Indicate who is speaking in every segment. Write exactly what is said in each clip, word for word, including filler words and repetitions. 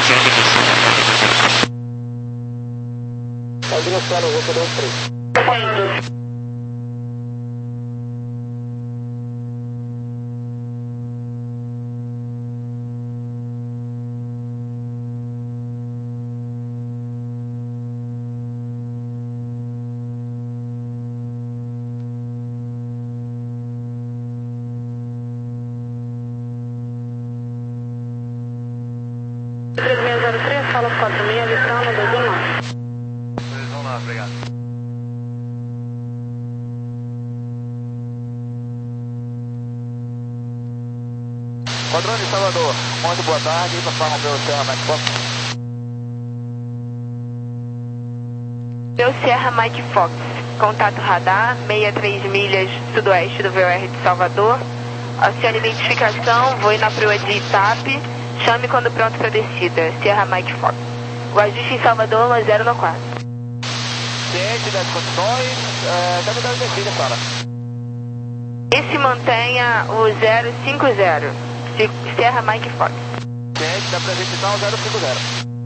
Speaker 1: Vai direcionar o Roca dois três. três seis zero três, fala quatro seis, litrão, dois um nove.
Speaker 2: dois um nove, obrigado. Padrão de Salvador, muito boa tarde, para falar meu Serra Mike Fox.
Speaker 3: Meu Serra Mike Fox, contato radar, sessenta e três milhas sudoeste do V O R de Salvador. Acione identificação, voe na proa de Itape. Chame quando pronto para descida. Serra Mike Fox. O ajuste em Salvador é zero no quatro.
Speaker 2: Ciente das condições, é, deve dar descida, cara.
Speaker 3: E se mantenha o zero cinco zero. Serra Mike Fox.
Speaker 2: Ciente da previsão zero cinco zero.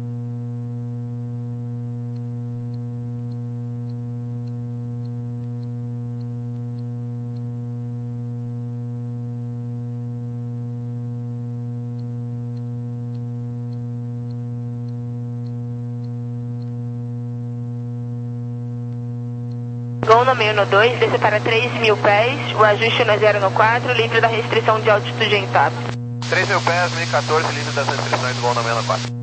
Speaker 3: Gol no meio no dois, desce para três mil pés, o ajuste no zero no quatro, livre da restrição de altitude em Itape.
Speaker 2: três mil pés, dois mil e quatorze, livre das restrições do gol no meio no quatro.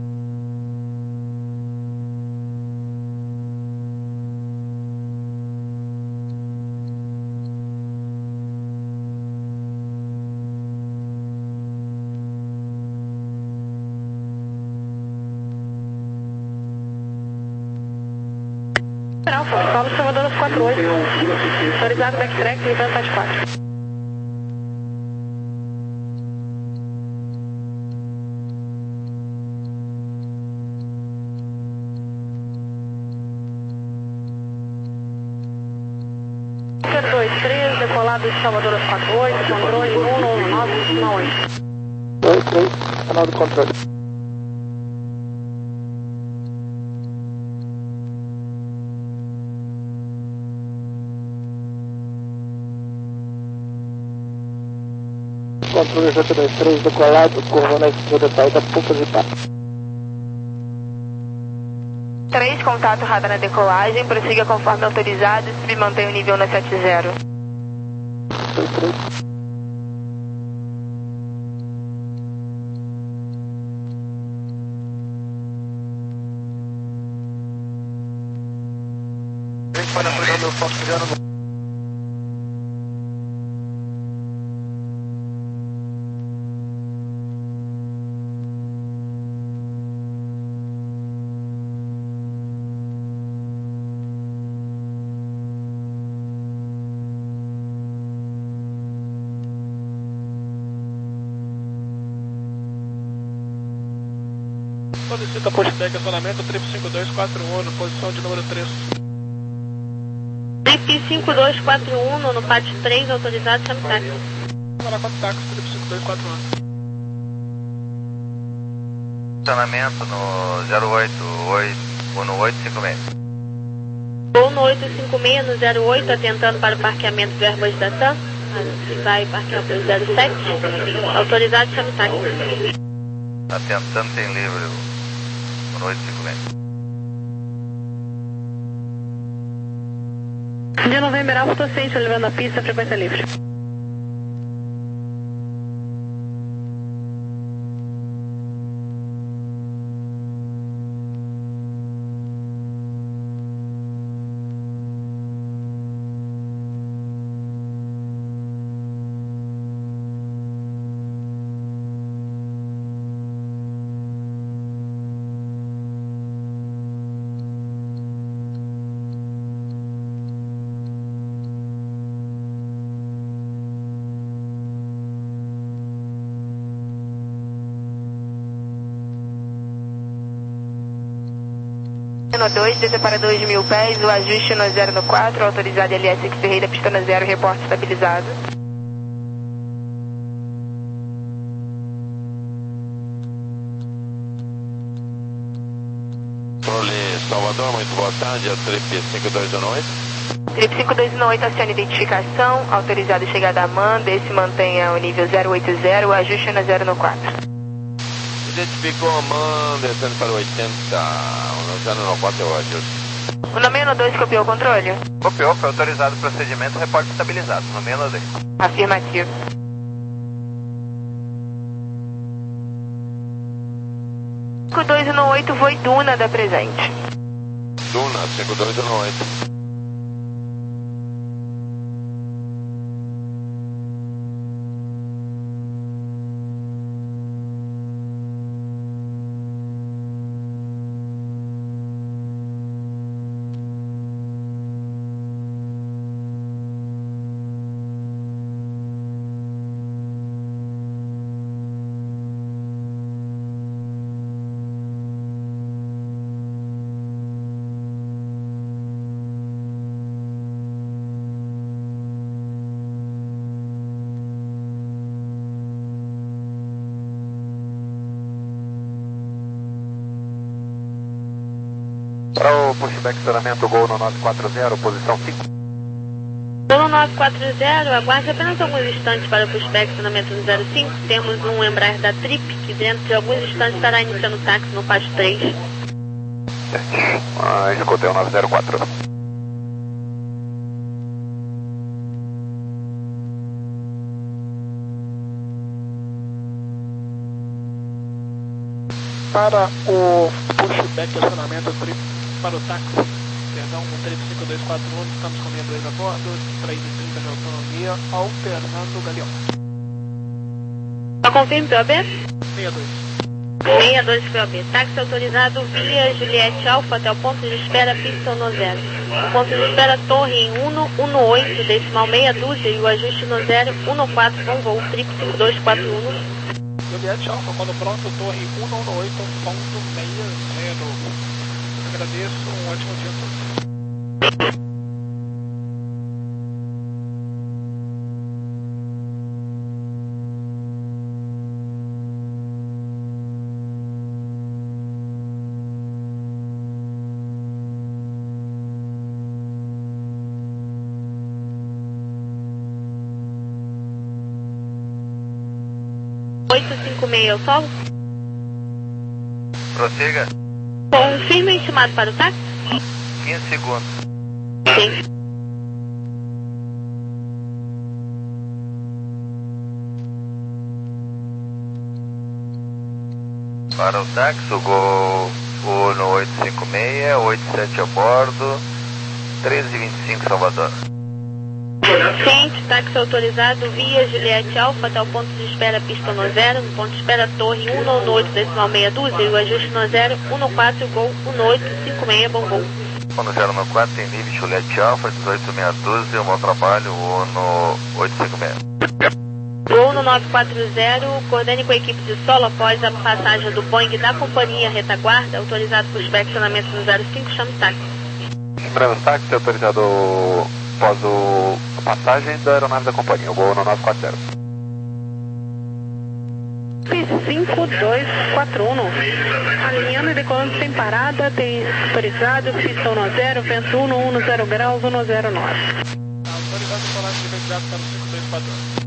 Speaker 1: Paulo Salvador quatro oito. Autorizado backtrack, livrando sete quatro. dois três, decolado de Salvador quatro oito, controle um um nove um oito.
Speaker 2: dois três, canal do controle. Controle J dois três, decolado, curva na esquerda, saída pouco de Itape.
Speaker 3: três, contato radar na decolagem, prossiga conforme autorizado e mantenha o nível na sete zero.
Speaker 2: dois três. Para pegar meu foco no
Speaker 4: solicita postec isolamento trip cinco dois quatro um no posição de número três.
Speaker 1: Trip cinco dois quatro um no P A T três, autorizado, chame táxi.
Speaker 4: Vai lá, quatro táxi, trip cinco dois quatro um.
Speaker 2: Estacionamento no zero oito oito, ou no oito cinco seis.
Speaker 1: Vou no oito cinco seis, no zero oito, atentando para o parqueamento do Airbus da TAM. Vai parquear para o zero sete. Autorizado, chame táxi.
Speaker 2: Atentando tem livre no oito cinco seis.
Speaker 1: De Novembro Alfa, estou ciente, levando a pista, frequência livre.
Speaker 3: No dois, desce para dois mil pés, o ajuste no zero no quatro, autorizado L S X Ferreira, pista no zero, reporte estabilizado.
Speaker 2: Controle Salvador, muito boa tarde, a Trip cinco dois um oito.
Speaker 3: Trip cinco dois um oito, acione identificação, autorizado chegada a Amanda, esse mantenha o nível zero oito zero, ajuste na zero no quatro.
Speaker 2: Identificou Amanda, descendo para o oitenta, no zero no quatro é o ajuste.
Speaker 3: O nome no dois copiou o controle?
Speaker 2: Copiou, foi autorizado o procedimento, reporte estabilizado, nome no dois.
Speaker 3: Afirmativo. cinco dois um oito, foi Duna da presente.
Speaker 2: Duna, cinco dois um oito. Para o pushback estacionamento Gol no nove quatro zero, posição cinco.
Speaker 1: Gol no nove quatro zero, aguarde apenas alguns instantes para o pushback estacionamento no zero cinco. Temos um Embraer da Trip, que dentro de alguns instantes estará iniciando o táxi no Pátio três.
Speaker 2: Ah, executei o nove zero quatro.
Speaker 4: Para o pushback acionamento trip para o táxi, perdão, o trip cinco dois quatro um, estamos com meia dois a bordo, três e trinta de autonomia, alternando o galeão.
Speaker 1: Só confirme P O B?
Speaker 4: meia dois.
Speaker 1: meia dois P O B. Táxi autorizado via Juliette Alfa até o ponto de espera pista no zero. O ponto de espera torre em cento e dezoito, decimal meia dúzia e o ajuste no zero, cento e quatro, bom voo, trip cinco dois quatro um.
Speaker 4: Juliette Alfa, quando pronto, torre cento e dezoito ponto sessenta. Agradeço, um ótimo dia a todos.
Speaker 1: oito cinco seis, eu solo?
Speaker 2: Prossiga.
Speaker 1: Confirme o intimado para o táxi?
Speaker 2: quinze segundos.
Speaker 1: Sim.
Speaker 2: Para o táxi, o Gol no oito cinco seis, oito sete a bordo, treze e vinte e cinco Salvador.
Speaker 1: Ciente, táxi autorizado via Juliette Alfa até o ponto de espera pista no zero, no ponto de espera torre cento e dezoito, decimal meia dúzia e o ajuste no zero, cento e quatro, Gol cento e oito cinco seis, bom voo.
Speaker 2: No zero no quatro tem nível Juliette Alfa, dezoito meia dúzia, um bom trabalho, o no oito cinco seis.
Speaker 1: Gol no nove quatro zero, coordene com a equipe de solo após a passagem do Boeing da companhia retaguarda, autorizado por inspecionamento no zero cinco, chame táxi.
Speaker 2: Lembrando, táxi autorizado após o, a passagem da aeronave da companhia, o Gol no nove quatro zero.
Speaker 5: cinco dois quatro um, alinhando e decolando sem parada, tem autorizado, pista um zero, vento um, um zero graus, um zero nove.
Speaker 4: Autorizado a falar de imediato para o cinco dois quatro um.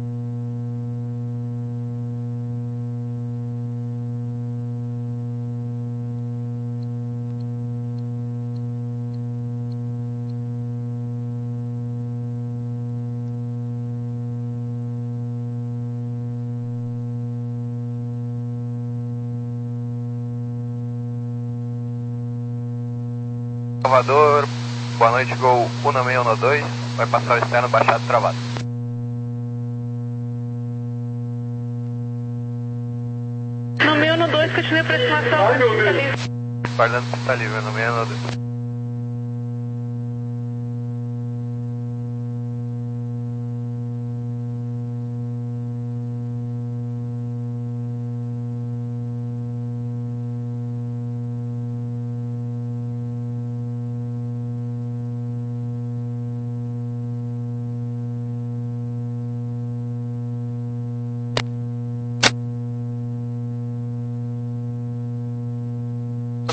Speaker 2: Salvador, boa noite, Gol um seis um dois, vai passar o externo baixado travado.
Speaker 5: No meio no dois, continue a aproximação.
Speaker 2: Guardando pista livre, no seis um dois.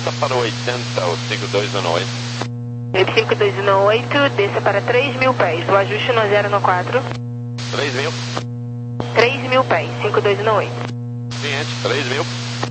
Speaker 6: Para o oitenta, o cinco dois um oito.
Speaker 3: cinco dois um oito, desça para três mil pés, o ajuste no zero no quatro.
Speaker 6: três mil.
Speaker 3: três mil pés, cinco dois um oito.
Speaker 6: Cliente, três mil.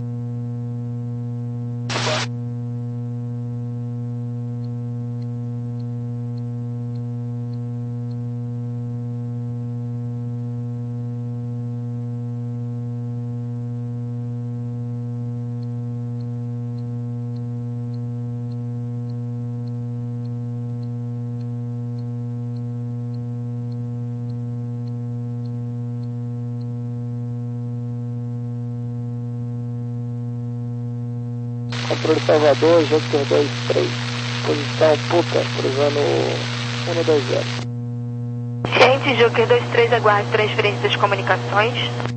Speaker 4: Controle Salvador, Joker dois três. Posição puta, cruzando um dois zero.
Speaker 3: Ciente, Joker dois três, aguarde transferência das comunicações.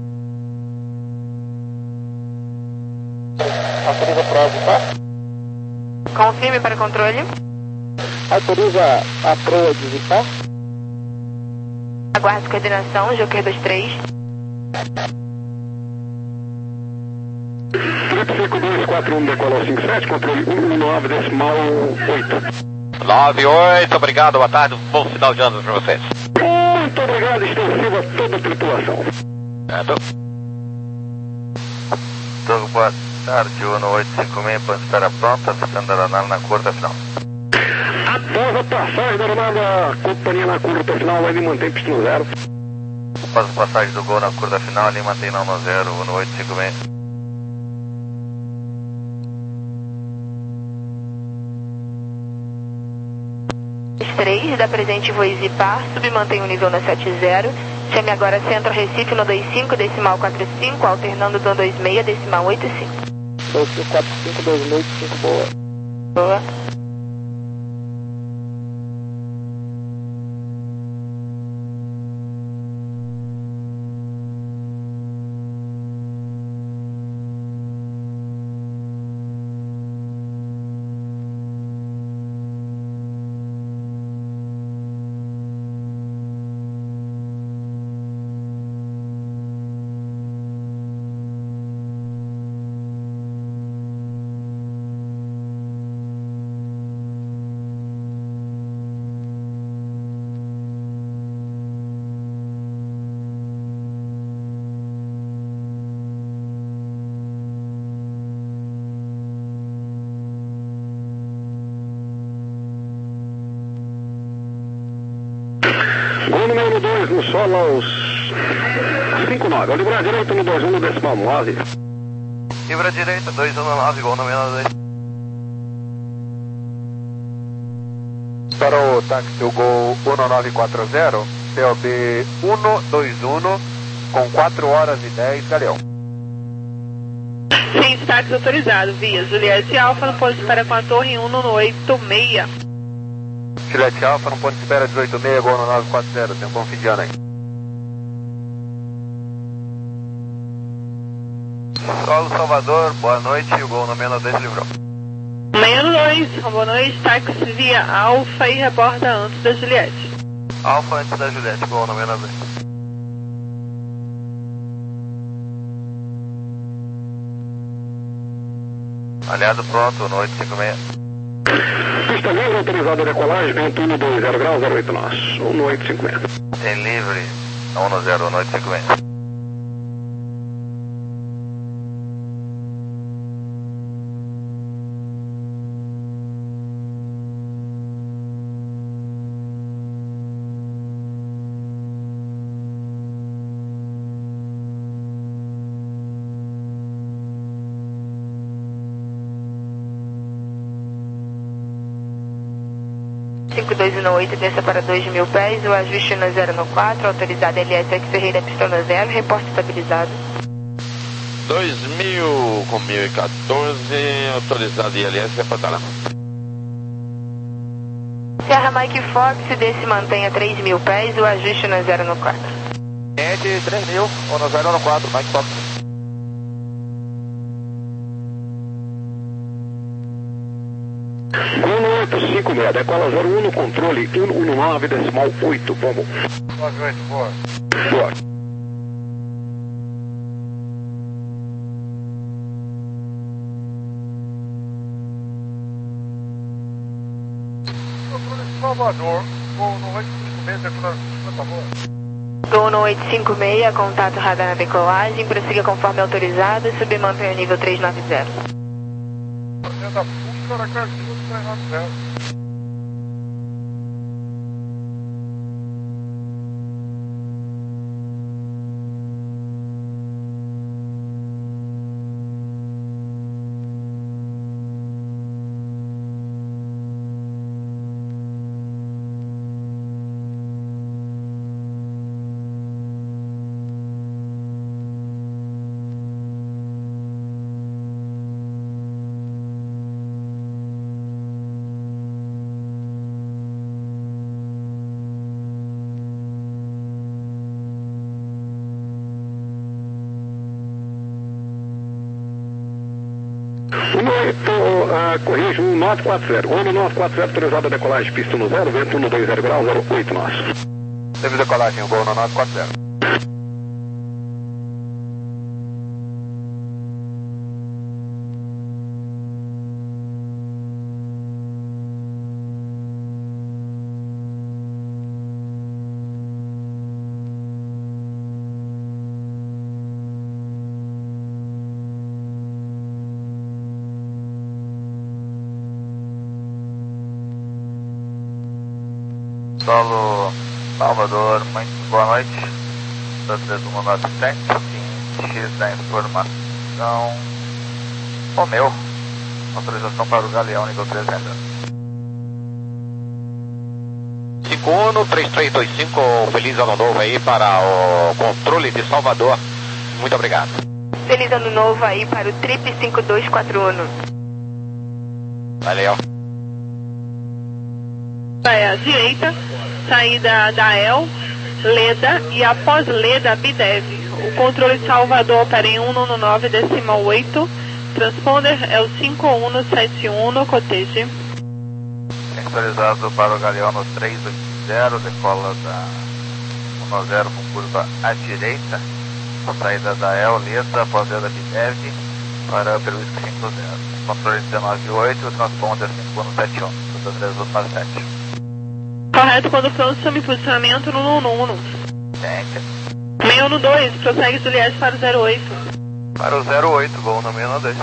Speaker 4: Autoriza prova, tá?
Speaker 3: Confirme para controle.
Speaker 4: Autoriza a proa a visitar.
Speaker 3: Aguarde coordenação, Joker dois três.
Speaker 7: cinco dois quatro um decolou cinco sete, controle um nove decimal oito.
Speaker 6: nove oito, obrigado, boa tarde, bom final de ano para vocês.
Speaker 7: Muito obrigado, extensivo a toda a tripulação.
Speaker 6: Certo.
Speaker 2: Togo, boa tarde, Uno oito cinco seis, para espera pronta, acessando a aeronave na curva final.
Speaker 7: Após a passagem da aeronave, a companhia na curva final vai me manter pistão zero.
Speaker 2: Após a passagem do Gol na curva final, ali mantém não no zero, Uno oito cinco seis.
Speaker 3: três, da presente voo Zipar, submantém o nível na sete zero, chame agora Centro Recife no dois cinco, decimal quatro cinco, alternando do dois seis, decimal oito cinco.
Speaker 4: dois cinco quatro cinco, dois seis oito cinco, boa.
Speaker 3: Boa.
Speaker 7: Gol número dois no solo aos cinco nove. Ao livrar direito no dois um no decimal nove.
Speaker 2: Libra direita, dois um nove, Gol número dois.
Speaker 8: Para o táxi, o Gol um nove quatro zero, P O B um dois um, com quatro horas e dez, Galeão.
Speaker 5: Sim, táxi autorizado, via Juliette Alfa, no ponto de espera com a torre um no oito seis.
Speaker 8: Juliette Alfa, no ponto de espera dezoito seis, Gol no nove quatro zero, tem um bom fim de ano aí.
Speaker 2: Solo Salvador, boa noite, o Gol número dois livrou.
Speaker 5: Meia dois, boa noite, táxi via Alfa e reborda antes da Juliette.
Speaker 2: Alfa antes da Juliette, Gol número dois. Aliado pronto, no oito cinco seis.
Speaker 7: Pista livre, autorizada a decolagem, vento um dois zero graus, zero oito nós, um oito cinco seis.
Speaker 2: Tem livre, um zero, no oito cinco seis.
Speaker 3: cinco dois um oito, desça para dois mil pés, o ajuste no zero no quatro, autorizado L S X Ferreira, pistão no zero, reporte estabilizado.
Speaker 6: dois mil com mil e quatorze, autorizado I L S, reportará.
Speaker 3: Serra Mike Fox, desce mantenha três mil pés, o ajuste no zero no quatro.
Speaker 8: Cliente três mil, um no zero no quatro, Mike Fox.
Speaker 7: Gol no oito cinco seis, decola zero um no controle, um nove decimal oito, vamos.
Speaker 8: nove oito, boa.
Speaker 7: Boa. Salvador, voo no oito cinco seis, decolagem, por favor.
Speaker 3: Gol no oito cinco seis, contato radar na decolagem, prossiga conforme autorizado e submantenha o nível trezentos e noventa.
Speaker 7: Fazenda Fusca, Aracaju, trezentos e noventa. um oito, uh, corrijo, um nove quatro zero. um nove quatro zero, autorizada a decolagem, pista no zero, vento um dois zero graus, zero oito nós.
Speaker 8: Teve decolagem, gol no nove quatro zero.
Speaker 2: Solo Salvador, muito boa noite. três um nove sete, X da informação. Romeu, autorização para o Galeão, nível três ainda.
Speaker 6: cinco um, três três dois cinco, feliz ano novo aí para o controle de Salvador. Muito obrigado.
Speaker 3: Feliz ano novo aí para o Trip cinco dois quatro um.
Speaker 6: Valeu.
Speaker 5: É à direita, saída da E L, Leda e após Leda, Bidev. O controle de Salvador opera em cento e nove decimal oito. Transponder é o cinco um sete um, coteje.
Speaker 2: Autorizado para o Galeão no três oito zero, decola da um zero com curva à direita. Saída da E L, Leda, após Leda, Bidev, para Peru cinco zero. Controle dezenove oito, transponder cinco um sete um, três um nove sete.
Speaker 5: Correto, condução, assume posicionamento no um um um. seis um dois, prossegue Juliette para o zero oito.
Speaker 2: Para o zero oito, gol no seis um dois.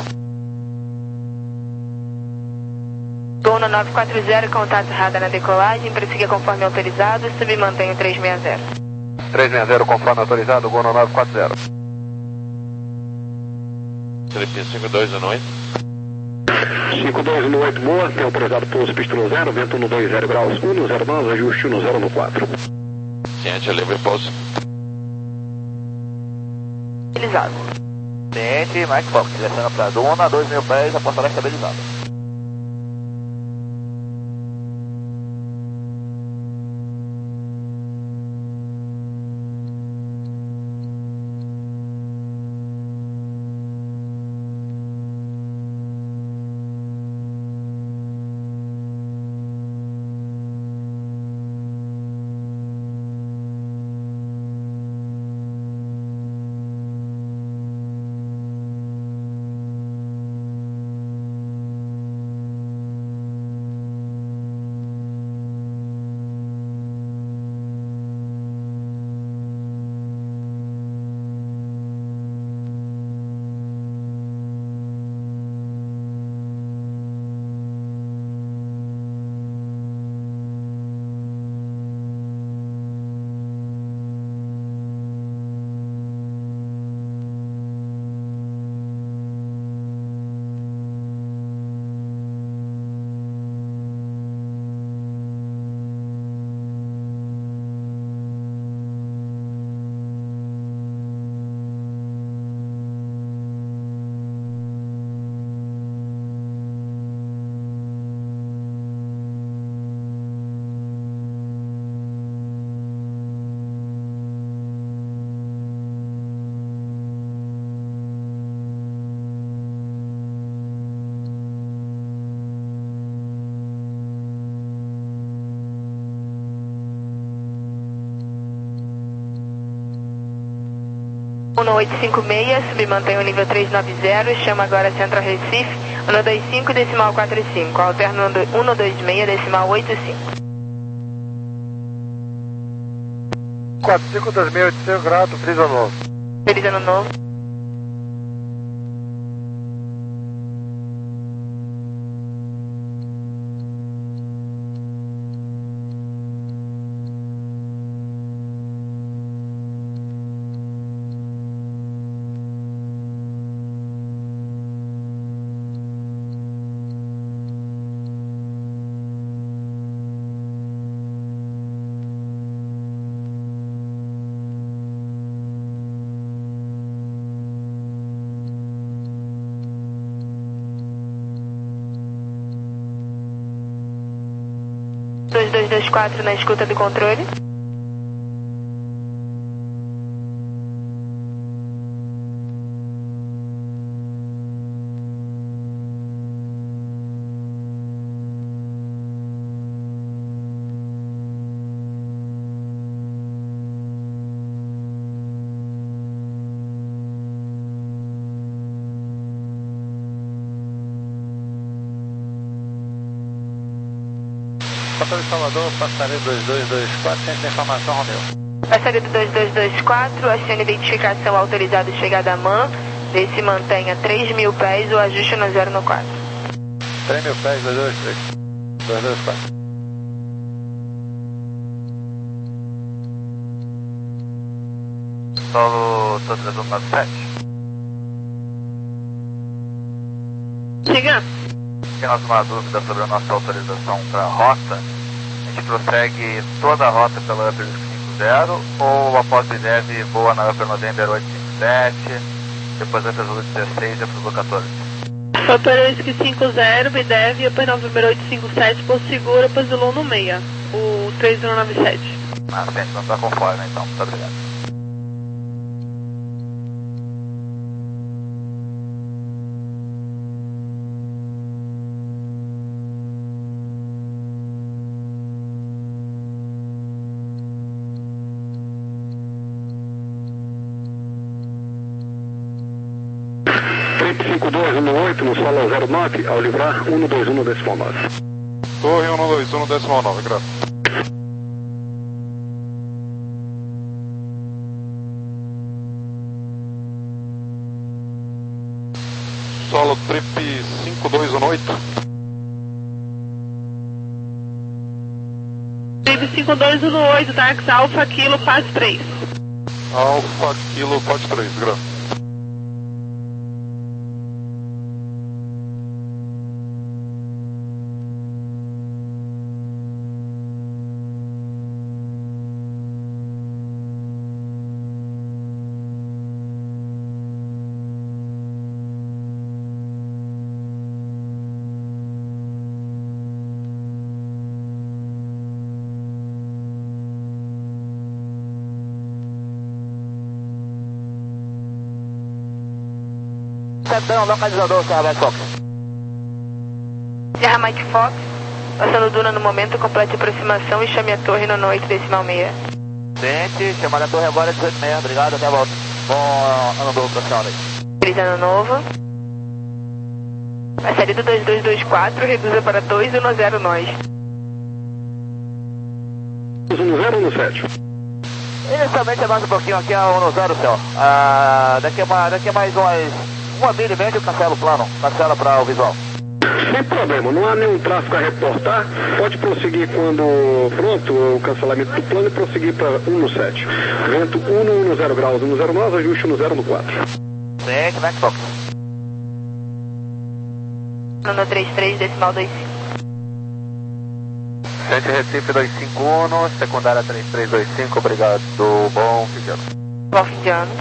Speaker 3: Gol no nove quatro zero, contato radar na decolagem, prossiga conforme autorizado, submantenha o trezentos e sessenta.
Speaker 8: trezentos e sessenta, conforme autorizado, gol no nove quatro zero.
Speaker 6: Felipe cinco dois um oito.
Speaker 7: cinco dois um oito, boa, tem autorizado pouso, pista no zero, vento um dois zero graus, um zero nove, ajuste um zero no quatro.
Speaker 6: Ciente, livre pouso.
Speaker 3: Utilizado.
Speaker 2: Ciente, Mike Fox, direciona para Duna, dois mil pés, a portaria estabilizada.
Speaker 3: um oito cinco seis, submantém o nível trezentos e noventa, chama agora Central Recife, um dois cinco decimal quatro cinco, alterno um dois seis decimal oito cinco.
Speaker 8: quatro cinco dois seis oito cinco, grato, feliz ano novo.
Speaker 3: Feliz ano novo. dois dois dois quatro na escuta do controle.
Speaker 6: Passaria de Salvador, passaria dois dois dois quatro, centro de informação, Romeu.
Speaker 3: Passaria do dois dois dois quatro, acione identificação autorizada chegada a M A N, vê se mantenha três mil pés ou ajuste no zero no quatro.
Speaker 6: três mil pés, dois dois três, dois dois quatro.
Speaker 2: Solo Total nove sete.
Speaker 5: Siga.
Speaker 2: Temos uma dúvida sobre a nossa autorização para a rota. A gente prossegue toda a rota pela Upper cinquenta ou após o I D E V voa na Upper November oitocentos e cinquenta e sete, depois vai para Zulu dezesseis e para Zulu quatorze?
Speaker 5: Upper cinquenta, B D E V, Upper November oitocentos e cinquenta e sete, Porto Seguro, Upper Zulu no meia, o três zero nove sete.
Speaker 2: Ah, a gente não está conforme então, muito obrigado.
Speaker 7: cinco dois um oito no solo zero nove, ao livrar um dois um decimal nove.
Speaker 9: Torre um dois um decimal nove, graças. Solo trip cinco dois um oito.
Speaker 5: Trip cinco dois um oito, Tax Alpha Kilo, Paz três.
Speaker 9: Alpha Kilo, Paz três, graças.
Speaker 6: Setão, localizador, Serra Mike Fox.
Speaker 3: Serra Mike Fox, passando Duna no momento, complete a aproximação e chame a torre no oito decimal seis.
Speaker 6: Gente, chamada a torre agora é dezoito e meia, obrigado, até a volta. Bom ano novo pra senhora aí.
Speaker 3: Feliz ano novo. Passaria do dois dois dois quatro, reduza para dois um zero nós.
Speaker 7: um zero um sete.
Speaker 6: Inicialmente é mais um pouquinho aqui a um zero, céu. Ah, daqui, a, daqui a mais umas uma milha e meia eu cancelo o plano, cancela para o visual.
Speaker 7: Sem problema, não há nenhum tráfego a reportar. Pode prosseguir quando pronto o cancelamento do plano e prosseguir para um sete. Vento um no zero graus, um zero nove, ajuste no zero no quatro.
Speaker 6: Sim, como é que foca?
Speaker 3: No trinta e três decimal vinte e cinco.
Speaker 8: Sete Recife dois cinco um, secundária três três dois cinco, obrigado, bom fim de ano.
Speaker 3: Bom fim de ano.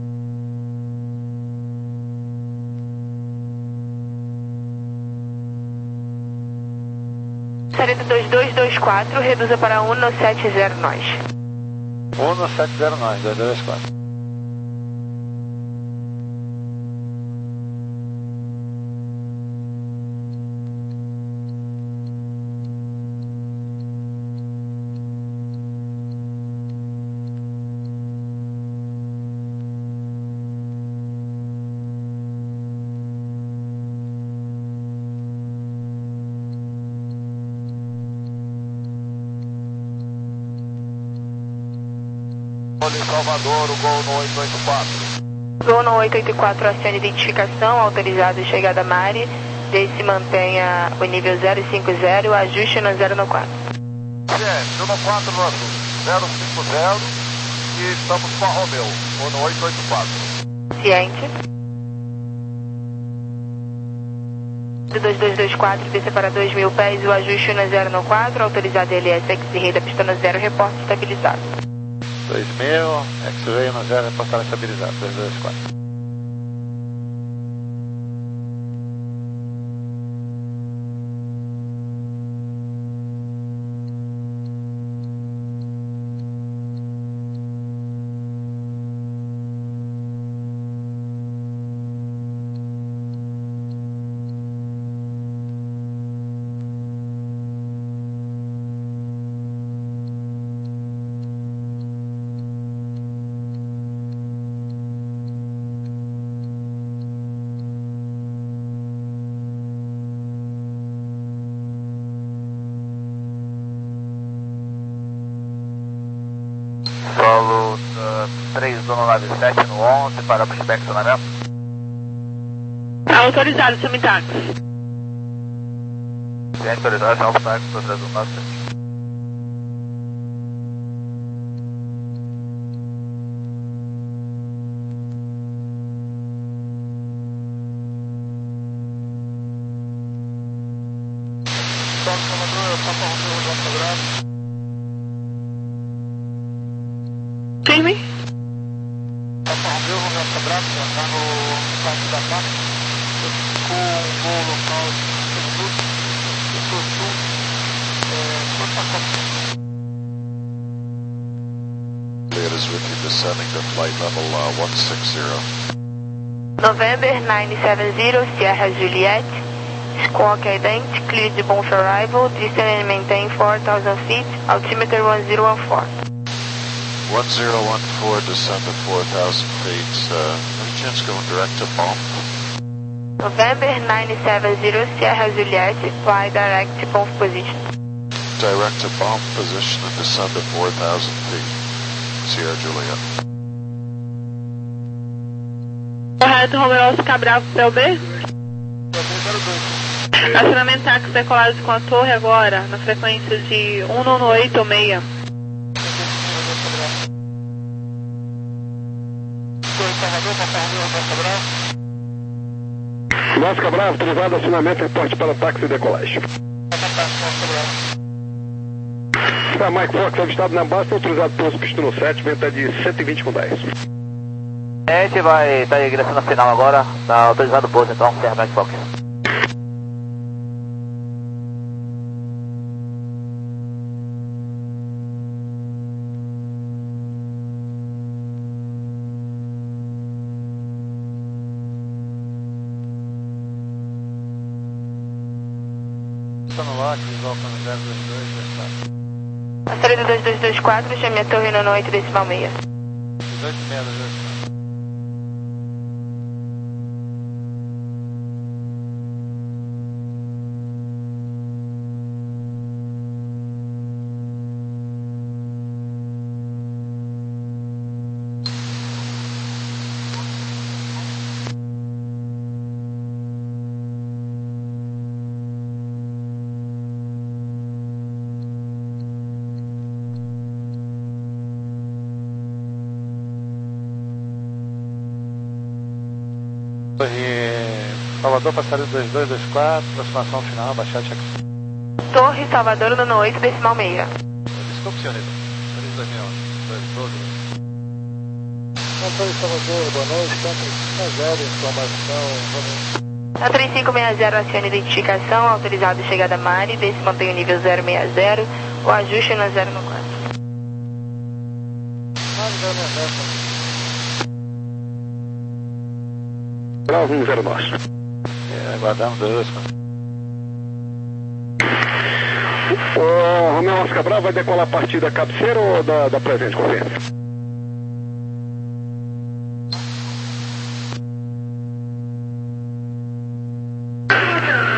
Speaker 3: Saída dois dois dois quatro, reduza para um sete zero nós.
Speaker 6: um sete zero nós, dois dois quatro. Salvador, o Gol no oito oito quatro.
Speaker 3: Gol no oito oito quatro, acione identificação, autorizado chegada Mari, desde mantenha o nível zero cinco zero, ajuste no zero no quatro.
Speaker 6: Ciente, no quatro no azul, zero cinco zero, e estamos com a Romeu, ou no oito oito quatro.
Speaker 3: Ciente. dois dois dois quatro, desça para dois mil pés, o ajuste no zero no quatro, autorizado L S X-Ray da pista no zero, reporte estabilizado.
Speaker 8: dois mil, X-Ray no zero, reportar estabilizado, dois dois quatro.
Speaker 2: Solo uh, três um nove sete no onze para o inspecionamento.
Speaker 5: Autorizado, Semitax.
Speaker 2: Sem autorizado, Alfa Taxi, três um nove sete.
Speaker 5: Firme.
Speaker 4: Papa Romeu, Romeu Sobrado, já no site da placa, com o voo local de minutos, eu sou sul, quanto passar?
Speaker 9: It is with you descending to flight level uh, one six zero.
Speaker 3: November nine seven zero, Sierra Juliet, squawk ident, clear de bounce arrival, descend and maintain four thousand feet, altimeter one zero one four.
Speaker 9: one zero one four, descend to four thousand feet. Uh, any chance going direct to bomb?
Speaker 3: November nine seven zero, Sierra Juliet, fly direct to bomb position.
Speaker 9: Direct to bomb position and descend to four thousand feet. Sierra Juliet.
Speaker 5: Correto, Romeu Oscar Bravo, P O B. Acionamento táxi decolados com a torre agora, na frequência de um nove oito seis.
Speaker 7: Oscar Bravo, autorizado acionamento, reporte para táxi e decolagem. Tá, Mike Fox, avistado na base, autorizado pouso pistão sete, venta de cento e vinte com dez.
Speaker 6: A gente vai estar em direção final agora, tá autorizado o pouso então, Sierra Mike Fox.
Speaker 8: No lote, volta no zero dois dois dois quatro.
Speaker 3: A saída dois dois dois quatro, chame a torre no oito decimal meia.
Speaker 8: dezoito e meia, dezoito. Torre Salvador, passaria dois dois dois quatro, aproximação final, baixar check.
Speaker 3: Torre Salvador no oito decimal meia.
Speaker 8: Desculpe, senhorita. Feliz dois mil e onze. doze.
Speaker 4: Torre Salvador, boa noite, trinta zero, informação,
Speaker 3: A três cinco seis zero, acione identificação, autorizado chegada Mari, desse mantém o nível zero seis zero, o ajuste no zero no quatro.
Speaker 7: Bravo um zero nove.
Speaker 8: É, aguardamos dois dois quatro.
Speaker 7: O Romeu Oscar Bravo vai decolar a partir da cabeceira ou da, da presente conferência?